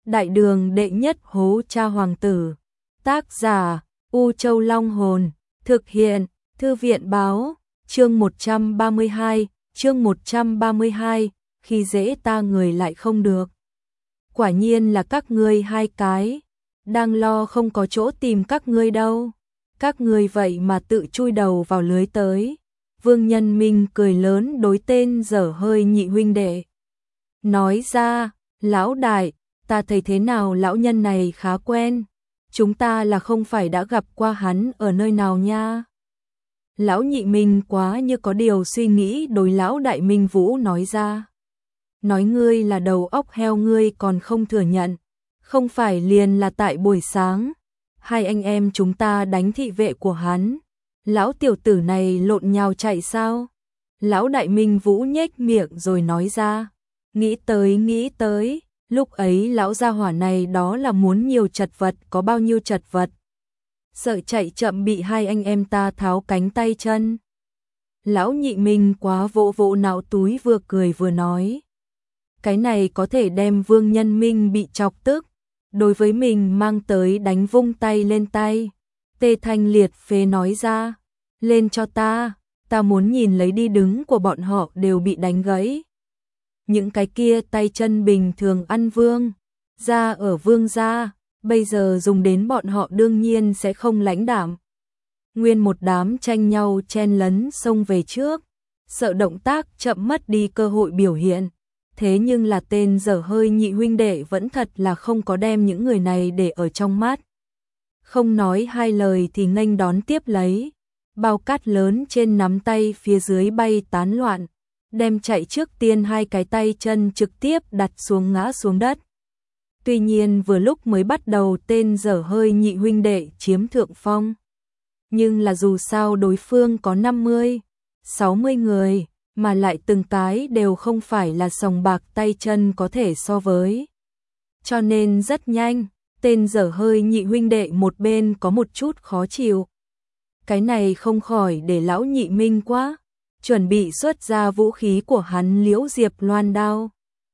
Đại đường đệ nhất hố cha hoàng tử. Tác giả U Châu Long Hồn. Thực hiện Thư viện báo. Chương 132. Khi dễ ta người lại không được. Quả nhiên là các ngươi hai cái. Đang lo không có chỗ tìm các ngươi đâu. Các ngươi vậy mà tự chui đầu vào lưới tới. Vương Nhân Minh cười lớn đối tên dở hơi nhị huynh đệ. Nói ra, lão đại, ta thấy thế nào lão nhân này khá quen. Chúng ta là không phải đã gặp qua hắn ở nơi nào nha. Lão nhị Minh quá như có điều suy nghĩ đối lão đại Minh Vũ nói ra. Nói ngươi là đầu óc heo ngươi còn không thừa nhận. Không phải liền là tại buổi sáng. Hai anh em chúng ta đánh thị vệ của hắn. Lão tiểu tử này lộn nhào chạy sao? Lão đại Minh Vũ nhếch miệng rồi nói ra. Nghĩ tới, lúc ấy lão gia hỏa này đó là muốn nhiều chật vật có bao nhiêu chật vật. Sợ chạy chậm bị hai anh em ta tháo cánh tay chân. Lão nhị Minh quá vỗ vỗ não túi vừa cười vừa nói. Cái này có thể đem Vương Nhân Minh bị chọc tức. Đối với mình mang tới đánh vung tay lên tay. Tê Thanh liệt phế nói ra. Lên cho ta muốn nhìn lấy đi đứng của bọn họ đều bị đánh gãy. Những cái kia tay chân bình thường ăn vương ra ở vương gia, bây giờ dùng đến bọn họ đương nhiên sẽ không lãnh đạm. Nguyên một đám tranh nhau chen lấn xông về trước, sợ động tác chậm mất đi cơ hội biểu hiện. Thế nhưng là tên dở hơi nhị huynh đệ vẫn thật là không có đem những người này để ở trong mắt. Không nói hai lời thì nghênh đón tiếp lấy. Bao cát lớn trên nắm tay phía dưới bay tán loạn. Đem chạy trước tiên hai cái tay chân trực tiếp đặt xuống ngã xuống đất. Tuy nhiên vừa lúc mới bắt đầu tên dở hơi nhị huynh đệ chiếm thượng phong. Nhưng là dù sao đối phương có 50, 60 người, mà lại từng cái đều không phải là sòng bạc tay chân có thể so với. Cho nên rất nhanh, tên dở hơi nhị huynh đệ một bên có một chút khó chịu. Cái này không khỏi để lão nhị Minh quá, chuẩn bị xuất ra vũ khí của hắn Liễu Diệp Loan đao.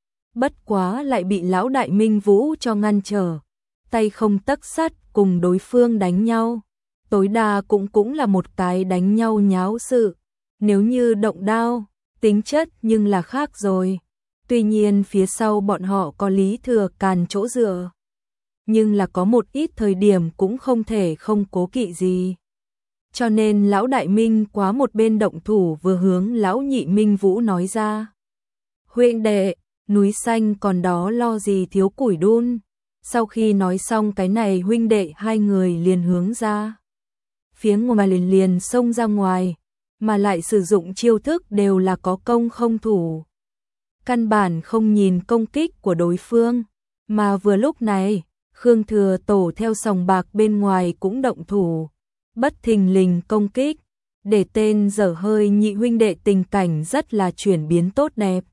Bất quá lại bị lão đại Minh Vũ cho ngăn trở, tay không tấc sắt cùng đối phương đánh nhau. Tối đa cũng là một cái đánh nhau nháo sự, nếu như động đao, tính chất nhưng là khác rồi. Tuy nhiên phía sau bọn họ có Lý Thừa Càn chỗ dựa, nhưng là có một ít thời điểm cũng không thể không cố kỵ gì. Cho nên lão đại Minh quá một bên động thủ vừa hướng lão nhị Minh Vũ nói ra. Huynh đệ, núi xanh còn đó lo gì thiếu củi đun. Sau khi nói xong cái này huynh đệ hai người liền hướng ra. Phía ngoài liền xông ra ngoài, mà lại sử dụng chiêu thức đều là có công không thủ. Căn bản không nhìn công kích của đối phương, mà vừa lúc này, Khương Thừa Tổ theo sòng bạc bên ngoài cũng động thủ. Bất thình lình công kích, để tên dở hơi nhị huynh đệ tình cảnh rất là chuyển biến tốt đẹp.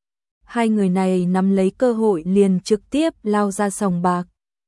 Hai người này nắm lấy cơ hội liền trực tiếp lao ra sòng bạc.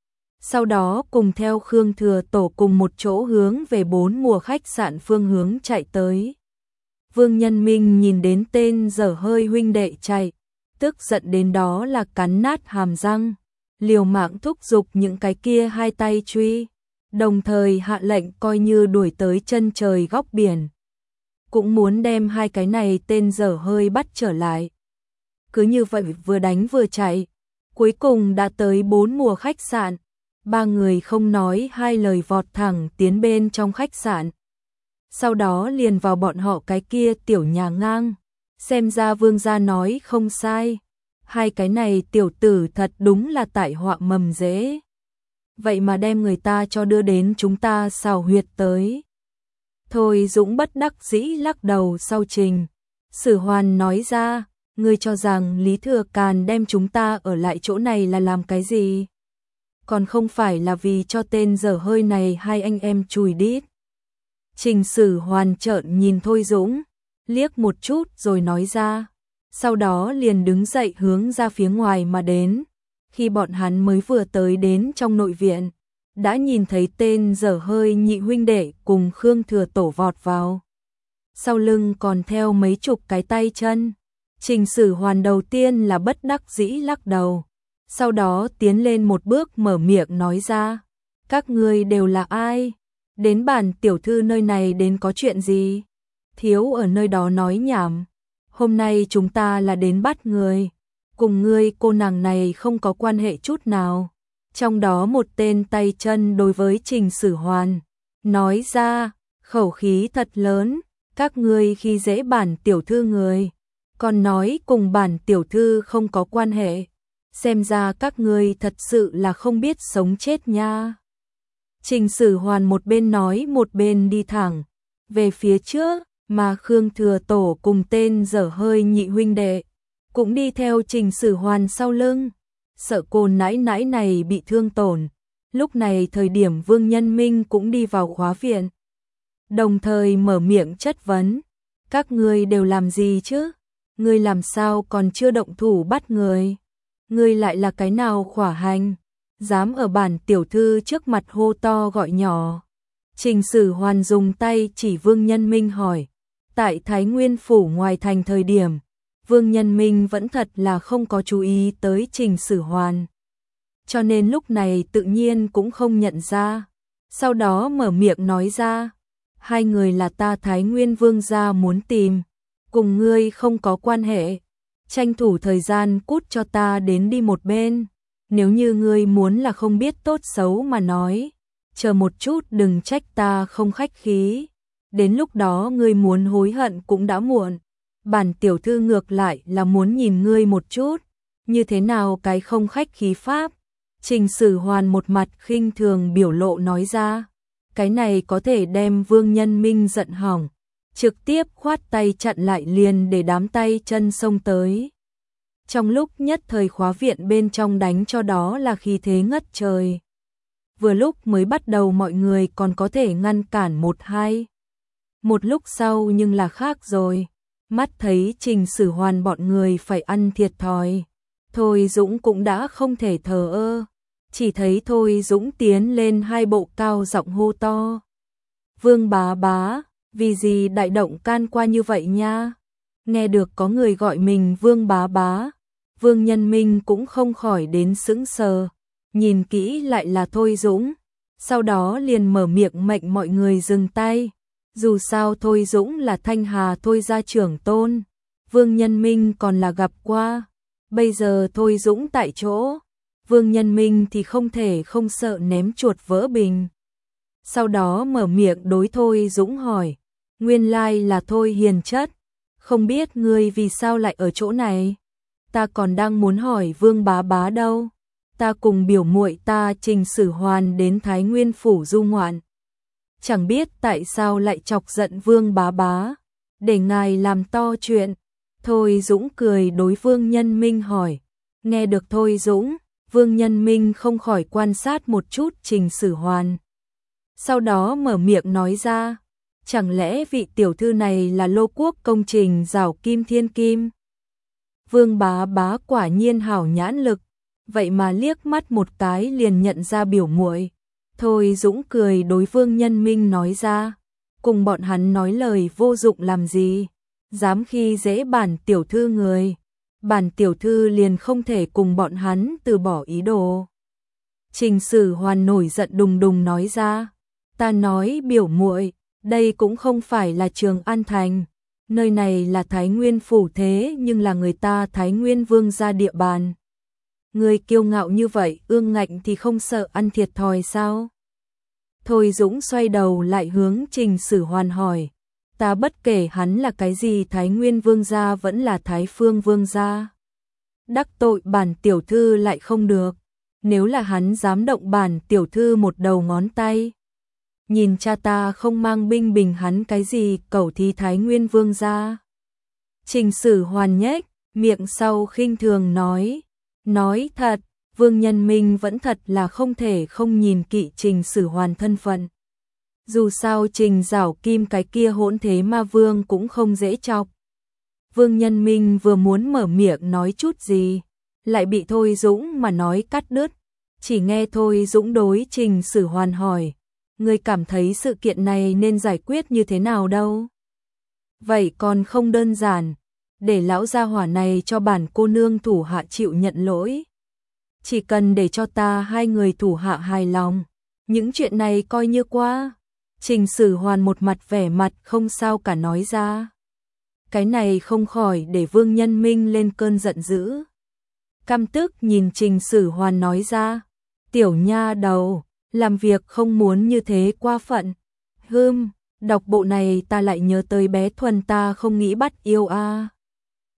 Sau đó cùng theo Khương Thừa Tổ cùng một chỗ hướng về 4 mùa khách sạn phương hướng chạy tới. Vương Nhân Minh nhìn đến tên dở hơi huynh đệ chạy, tức giận đến đó là cắn nát hàm răng, liều mạng thúc giục những cái kia hai tay truy. Đồng thời hạ lệnh coi như đuổi tới chân trời góc biển. Cũng muốn đem hai cái này tên dở hơi bắt trở lại. Cứ như vậy vừa đánh vừa chạy. Cuối cùng đã tới 4 mùa khách sạn. Ba người không nói hai lời vọt thẳng tiến bên trong khách sạn. Sau đó liền vào bọn họ cái kia tiểu nhà ngang. Xem ra vương gia nói không sai. Hai cái này tiểu tử thật đúng là tại họa mầm rễ. Vậy mà đem người ta cho đưa đến chúng ta xào huyệt tới. Thôi Dũng bất đắc dĩ lắc đầu sau trình. Sử Hoàn nói ra, ngươi cho rằng Lý Thừa Càn đem chúng ta ở lại chỗ này là làm cái gì? Còn không phải là vì cho tên dở hơi này hai anh em chùi đít. Trình Sử Hoàn trợn nhìn Thôi Dũng, liếc một chút rồi nói ra. Sau đó liền đứng dậy hướng ra phía ngoài mà đến. Khi bọn hắn mới vừa tới đến trong nội viện, đã nhìn thấy tên dở hơi nhị huynh đệ cùng Khương Thừa Tổ vọt vào. Sau lưng còn theo mấy chục cái tay chân. Trình Sử Hoàn đầu tiên là bất đắc dĩ lắc đầu. sau đó tiến lên một bước mở miệng nói ra, các ngươi đều là ai? Đến bản tiểu thư nơi này đến có chuyện gì? Thiếu ở nơi đó nói nhảm. Hôm nay chúng ta là đến bắt người. Cùng ngươi cô nàng này không có quan hệ chút nào. Trong đó một tên tay chân đối với Trình Sử Hoàn. Nói ra, khẩu khí thật lớn. Các ngươi khi dễ bản tiểu thư người. Còn nói cùng bản tiểu thư không có quan hệ. Xem ra các ngươi thật sự là không biết sống chết nha. Trình Sử Hoàn một bên nói một bên đi thẳng về phía trước, mà Khương Thừa Tổ cùng tên dở hơi nhị huynh đệ cũng đi theo Trình Sử Hoàn sau lưng, sợ cô nãi nãi này bị thương tổn. Lúc này thời điểm Vương Nhân Minh cũng đi vào khóa viện, đồng thời mở miệng chất vấn, các ngươi đều làm gì chứ? Ngươi làm sao còn chưa động thủ bắt người? Ngươi lại là cái nào khỏa hành? Dám ở bản tiểu thư trước mặt hô to gọi nhỏ. Trình Sử Hoàn dùng tay chỉ Vương Nhân Minh hỏi. Tại Thái Nguyên Phủ ngoài thành thời điểm, Vương Nhân Minh vẫn thật là không có chú ý tới Trình Sử Hoàn. Cho nên lúc này tự nhiên cũng không nhận ra. Sau đó mở miệng nói ra, hai người là ta Thái Nguyên Vương gia muốn tìm, cùng ngươi không có quan hệ. Tranh thủ thời gian cút cho ta đến đi một bên. Nếu như ngươi muốn là không biết tốt xấu mà nói, chờ một chút đừng trách ta không khách khí. Đến lúc đó ngươi muốn hối hận cũng đã muộn. Bản tiểu thư ngược lại là muốn nhìn ngươi một chút, như thế nào cái không khách khí pháp. Trình Sử Hoàn một mặt khinh thường biểu lộ nói ra, cái này có thể đem Vương Nhân Minh giận hỏng, trực tiếp khoát tay chặn lại liền để đám tay chân xông tới. Trong lúc nhất thời khóa viện bên trong đánh cho đó là khí thế ngất trời. Vừa lúc mới bắt đầu mọi người còn có thể ngăn cản một hai. Một lúc sau nhưng là khác rồi. Mắt thấy Trình Sử Hoàn bọn người phải ăn thiệt thòi. Thôi Dũng cũng đã không thể thờ ơ. Chỉ thấy Thôi Dũng tiến lên hai bộ cao giọng hô to. Vương bá bá, vì gì đại động can qua như vậy nha? Nghe được có người gọi mình Vương bá bá. Vương Nhân Minh cũng không khỏi đến sững sờ, nhìn kỹ lại là Thôi Dũng, sau đó liền mở miệng mệnh mọi người dừng tay. Dù sao Thôi Dũng là Thanh Hà Thôi gia trưởng tôn, Vương Nhân Minh còn là gặp qua, bây giờ Thôi Dũng tại chỗ, Vương Nhân Minh thì không thể không sợ ném chuột vỡ bình. Sau đó mở miệng đối Thôi Dũng hỏi, nguyên lai là Thôi hiền chất, không biết ngươi vì sao lại ở chỗ này? Ta còn đang muốn hỏi Vương bá bá đâu. Ta cùng biểu muội ta Trình Sử Hoàn đến Thái Nguyên Phủ du ngoạn. Chẳng biết tại sao lại chọc giận Vương bá bá, để ngài làm to chuyện. Thôi Dũng cười đối Vương Nhân Minh hỏi. Nghe được Thôi Dũng, Vương Nhân Minh không khỏi quan sát một chút Trình Sử Hoàn. Sau đó mở miệng nói ra, chẳng lẽ vị tiểu thư này là Lô Quốc công Trình Giảo Kim Thiên Kim? Vương bá bá quả nhiên hảo nhãn lực, vậy mà liếc mắt một cái liền nhận ra biểu muội. Thôi Dũng cười đối Vương Nhân Minh nói ra, cùng bọn hắn nói lời vô dụng làm gì, dám khi dễ bản tiểu thư người, bản tiểu thư liền không thể cùng bọn hắn từ bỏ ý đồ. Trình Sử Hoàn nổi giận đùng đùng nói ra, ta nói biểu muội, đây cũng không phải là Trường An Thành. Nơi này là Thái Nguyên Phủ thế nhưng là người ta Thái Nguyên Vương gia địa bàn. Người kiêu ngạo như vậy ương ngạnh thì không sợ ăn thiệt thòi sao? Thôi Dũng xoay đầu lại hướng Trình Sử Hoàn hỏi. Ta bất kể hắn là cái gì Thái Nguyên Vương gia vẫn là Thái Phương Vương gia. Đắc tội bản tiểu thư lại không được. Nếu là hắn dám động bản tiểu thư một đầu ngón tay. Nhìn cha ta không mang binh bình hắn cái gì cẩu thì Thái Nguyên Vương gia. Trình Sử Hoàn nhếch miệng sau khinh thường nói thật, Vương Nhân Minh vẫn thật là không thể không nhìn kỵ Trình Sử Hoàn thân phận. Dù sao Trình Giảo Kim cái kia hỗn thế ma vương cũng không dễ chọc. Vương Nhân Minh vừa muốn mở miệng nói chút gì, lại bị Thôi Dũng mà nói cắt đứt. Chỉ nghe Thôi Dũng đối Trình Sử Hoàn hỏi, ngươi cảm thấy sự kiện này nên giải quyết như thế nào đâu? Vậy còn không đơn giản, để lão gia hỏa này cho bản cô nương thủ hạ chịu nhận lỗi. chỉ cần để cho ta hai người thủ hạ hài lòng, những chuyện này coi như qua. Trình Sử Hoàn một mặt vẻ mặt không sao cả nói ra. Cái này không khỏi để Vương Nhân Minh lên cơn giận dữ. Căm tức nhìn Trình Sử Hoàn nói ra, tiểu nha đầu, làm việc không muốn như thế quá phận. Đọc bộ này ta lại nhớ tới bé Thuần ta không nghĩ bắt yêu a.